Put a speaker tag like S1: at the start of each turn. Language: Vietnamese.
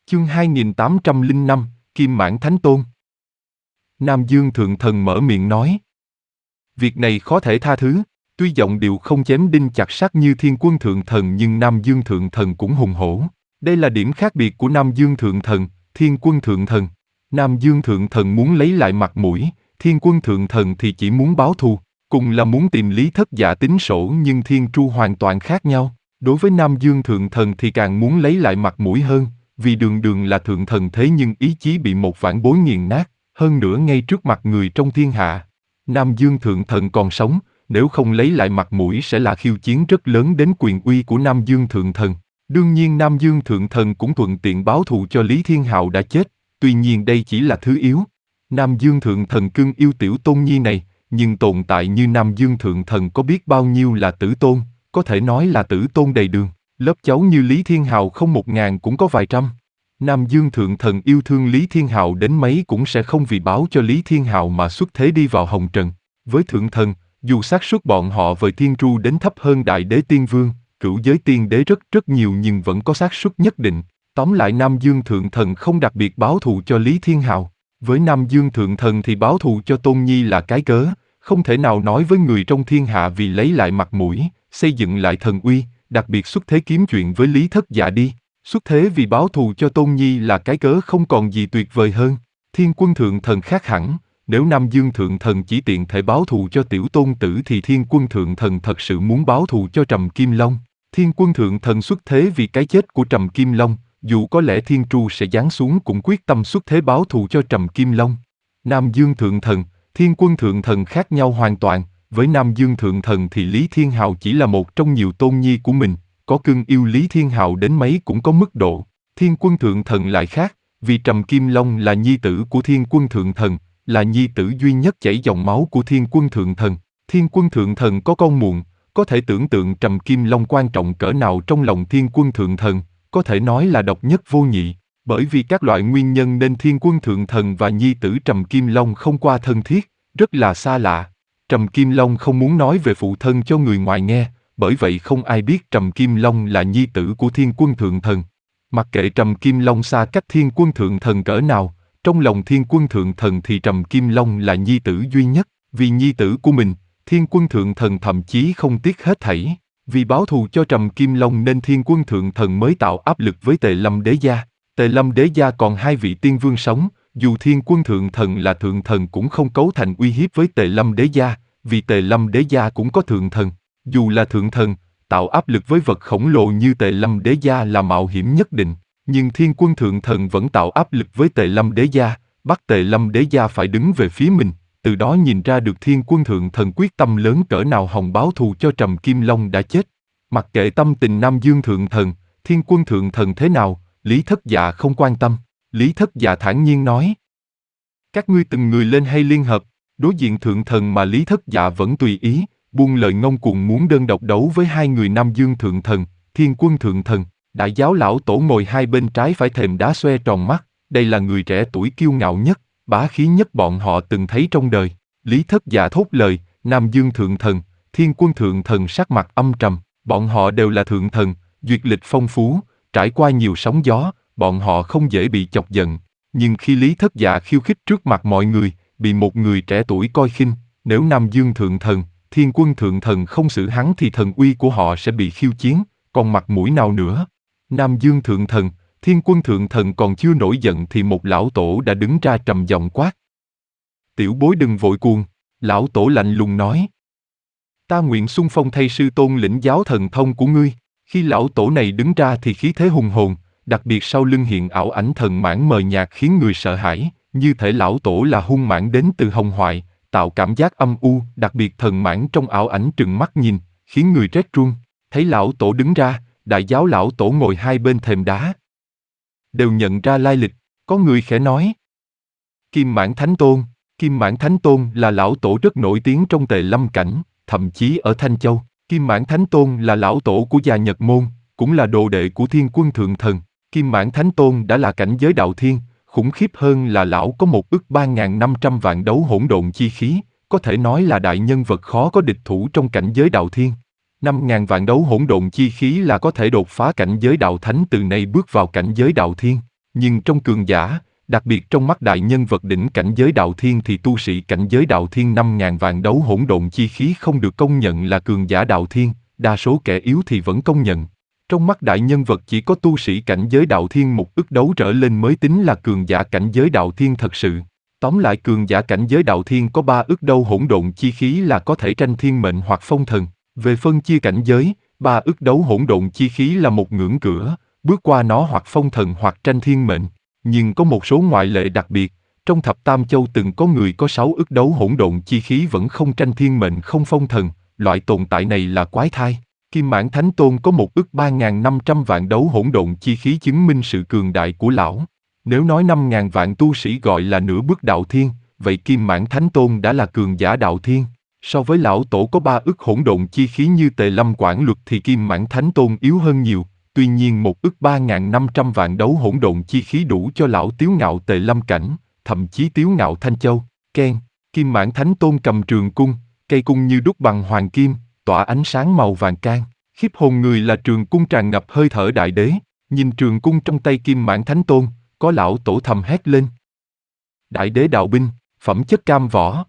S1: Chương 2805, Kim Mãn Thánh Tôn. Nam Dương Thượng Thần mở miệng nói. Việc này khó thể tha thứ, tuy giọng điệu không chém đinh chặt sắt như Thiên Quân Thượng Thần nhưng Nam Dương Thượng Thần cũng hùng hổ. Đây là điểm khác biệt của Nam Dương Thượng Thần, Thiên Quân Thượng Thần. Nam Dương Thượng Thần muốn lấy lại mặt mũi, Thiên Quân Thượng Thần thì chỉ muốn báo thù, cùng là muốn tìm Lý Thất Dạ tính sổ nhưng Thiên Tru hoàn toàn khác nhau. Đối với Nam Dương Thượng Thần thì càng muốn lấy lại mặt mũi hơn, vì đường đường là Thượng Thần thế nhưng ý chí bị một vạn bối nghiền nát, hơn nữa ngay trước mặt người trong thiên hạ. Nam Dương Thượng Thần còn sống, nếu không lấy lại mặt mũi sẽ là khiêu chiến rất lớn đến quyền uy của Nam Dương Thượng Thần. Đương nhiên Nam Dương Thượng Thần cũng thuận tiện báo thù cho Lý Thiên Hạo đã chết, tuy nhiên đây chỉ là thứ yếu. Nam Dương Thượng Thần cưng yêu tiểu tôn nhi này, nhưng tồn tại như Nam Dương Thượng Thần có biết bao nhiêu là tử tôn, có thể nói là tử tôn đầy đường. Lớp cháu như Lý Thiên Hạo không 1000 cũng có vài trăm. Nam Dương Thượng Thần yêu thương Lý Thiên Hạo đến mấy cũng sẽ không vì báo cho Lý Thiên Hạo mà xuất thế đi vào hồng trần. Với Thượng Thần, dù xác suất bọn họ với Thiên Tru đến thấp hơn Đại Đế Tiên Vương, Cửu Giới Tiên Đế rất nhiều nhưng vẫn có xác suất nhất định. Tóm lại Nam Dương Thượng Thần không đặc biệt báo thù cho Lý Thiên Hạo. Với Nam Dương Thượng Thần thì báo thù cho Tôn Nhi là cái cớ, không thể nào nói với người trong thiên hạ vì lấy lại mặt mũi, xây dựng lại thần uy, đặc biệt xuất thế kiếm chuyện với Lý Thất Dạ đi. Xuất thế vì báo thù cho Tôn Nhi là cái cớ không còn gì tuyệt vời hơn. Thiên Quân Thượng Thần khác hẳn, nếu Nam Dương Thượng Thần chỉ tiện thể báo thù cho tiểu tôn tử thì Thiên Quân Thượng Thần thật sự muốn báo thù cho Trầm Kim Long. Thiên Quân Thượng Thần xuất thế vì cái chết của Trầm Kim Long, dù có lẽ Thiên Tru sẽ giáng xuống cũng quyết tâm xuất thế báo thù cho Trầm Kim Long. Nam Dương Thượng Thần, Thiên Quân Thượng Thần khác nhau hoàn toàn, với Nam Dương Thượng Thần thì Lý Thiên Hạo chỉ là một trong nhiều tôn nhi của mình, có cưng yêu Lý Thiên Hạo đến mấy cũng có mức độ. Thiên Quân Thượng Thần lại khác, vì Trầm Kim Long là nhi tử của Thiên Quân Thượng Thần, là nhi tử duy nhất chảy dòng máu của Thiên Quân Thượng Thần. Thiên Quân Thượng Thần có con muộn, có thể tưởng tượng Trầm Kim Long quan trọng cỡ nào trong lòng Thiên Quân Thượng Thần, có thể nói là độc nhất vô nhị. Bởi vì các loại nguyên nhân nên Thiên Quân Thượng Thần và nhi tử Trầm Kim Long không qua thân thiết, rất là xa lạ. Trầm Kim Long không muốn nói về phụ thân cho người ngoài nghe, bởi vậy không ai biết Trầm Kim Long là nhi tử của Thiên Quân Thượng Thần. Mặc kệ Trầm Kim Long xa cách Thiên Quân Thượng Thần cỡ nào, trong lòng Thiên Quân Thượng Thần thì Trầm Kim Long là nhi tử duy nhất. Vì nhi tử của mình, Thiên Quân Thượng Thần thậm chí không tiếc hết thảy. Vì báo thù cho Trầm Kim Long nên Thiên Quân Thượng Thần mới tạo áp lực với Tề Lâm Đế Gia. Tề Lâm Đế Gia còn 2 vị tiên vương sống, dù Thiên Quân Thượng Thần là Thượng Thần cũng không cấu thành uy hiếp với Tề Lâm Đế Gia, vì Tề Lâm Đế Gia cũng có Thượng Thần. Dù là Thượng Thần, tạo áp lực với vật khổng lồ như Tề Lâm Đế Gia là mạo hiểm nhất định, nhưng Thiên Quân Thượng Thần vẫn tạo áp lực với Tề Lâm Đế Gia, bắt Tề Lâm Đế Gia phải đứng về phía mình, từ đó nhìn ra được Thiên Quân Thượng Thần quyết tâm lớn cỡ nào hòng báo thù cho Trầm Kim Long đã chết. Mặc kệ tâm tình Nam Dương Thượng Thần, Thiên Quân Thượng Thần thế nào, Lý Thất Dạ không quan tâm. Lý Thất Dạ thản nhiên nói: các ngươi từng người lên hay liên hợp? Đối diện Thượng Thần mà Lý Thất Dạ vẫn tùy ý, buông lời ngông cuồng muốn đơn độc đấu với 2 người Nam Dương Thượng Thần, Thiên Quân Thượng Thần. Đại giáo lão tổ ngồi hai bên trái phải thềm đá xoe tròn mắt, đây là người trẻ tuổi kiêu ngạo nhất, bá khí nhất bọn họ từng thấy trong đời. Lý Thất Dạ thốt lời, Nam Dương Thượng Thần, Thiên Quân Thượng Thần sắc mặt âm trầm, bọn họ đều là Thượng Thần, duyệt lịch phong phú, trải qua nhiều sóng gió, bọn họ không dễ bị chọc giận. Nhưng khi Lý Thất Dạ khiêu khích trước mặt mọi người, bị một người trẻ tuổi coi khinh, nếu Nam Dương Thượng Thần, Thiên Quân Thượng Thần không xử hắn thì thần uy của họ sẽ bị khiêu chiến, còn mặt mũi nào nữa. Nam Dương Thượng Thần, Thiên Quân Thượng Thần còn chưa nổi giận thì một lão tổ đã đứng ra trầm giọng quát: tiểu bối đừng vội cuồng. Lão tổ lạnh lùng nói: ta nguyện xung phong thay sư tôn lĩnh giáo thần thông của ngươi. Khi lão tổ này đứng ra thì khí thế hùng hồn, đặc biệt sau lưng hiện ảo ảnh thần mãn mờ nhạt khiến người sợ hãi, như thể lão tổ là hung mãn đến từ hồng hoại, tạo cảm giác âm u, đặc biệt thần mãn trong ảo ảnh trừng mắt nhìn, khiến người rét run. Thấy lão tổ đứng ra, đại giáo lão tổ ngồi hai bên thềm đá đều nhận ra lai lịch. Có người khẽ nói: Kim Mãn Thánh Tôn. Kim Mãn Thánh Tôn là lão tổ rất nổi tiếng trong Tề Lâm cảnh, thậm chí ở Thanh Châu. Kim Mãn Thánh Tôn là lão tổ của Già Nhật Môn, cũng là đồ đệ của Thiên Quân Thượng Thần. Kim Mãn Thánh Tôn đã là cảnh giới đạo thiên, khủng khiếp hơn là lão có 1.3.500 vạn đấu hỗn độn chi khí, có thể nói là đại nhân vật khó có địch thủ trong cảnh giới đạo thiên. 5.000 vạn đấu hỗn độn chi khí là có thể đột phá cảnh giới đạo thánh từ nay bước vào cảnh giới đạo thiên. Nhưng trong cường giả, đặc biệt trong mắt đại nhân vật đỉnh cảnh giới đạo thiên thì tu sĩ cảnh giới đạo thiên 5.000 vạn đấu hỗn độn chi khí không được công nhận là cường giả đạo thiên, đa số kẻ yếu thì vẫn công nhận. Trong mắt đại nhân vật chỉ có tu sĩ cảnh giới đạo thiên 1 ức đấu trở lên mới tính là cường giả cảnh giới đạo thiên thật sự. Tóm lại cường giả cảnh giới đạo thiên có 3 ức đấu hỗn độn chi khí là có thể tranh thiên mệnh hoặc phong thần. Về phân chia cảnh giới, 3 ức đấu hỗn độn chi khí là một ngưỡng cửa, bước qua nó hoặc phong thần hoặc tranh thiên mệnh. Nhưng có một số ngoại lệ đặc biệt, trong thập tam châu từng có người có 6 ức đấu hỗn độn chi khí vẫn không tranh thiên mệnh không phong thần, loại tồn tại này là quái thai. Kim Mãn Thánh Tôn có 1 ức 3.500 vạn đấu hỗn độn chi khí chứng minh sự cường đại của lão. Nếu nói 5.000 vạn tu sĩ gọi là nửa bước đạo thiên, vậy Kim Mãn Thánh Tôn đã là cường giả đạo thiên. So với lão tổ có 3 ức hỗn độn chi khí như Tề Lâm Quảng Luật thì Kim Mãn Thánh Tôn yếu hơn nhiều. Tuy nhiên 1 ức 3.500 vạn đấu hỗn độn chi khí đủ cho lão Tiếu Ngạo Tề Lâm Cảnh, thậm chí Tiếu Ngạo Thanh Châu. Ken, Kim Mãn Thánh Tôn cầm trường cung, cây cung như đúc bằng hoàng kim, tỏa ánh sáng màu vàng cam. Khiếp hồn người là trường cung tràn ngập hơi thở đại đế, nhìn trường cung trong tay Kim Mãn Thánh Tôn, có lão tổ thầm hét lên. Đại đế đạo binh, phẩm chất cam võ.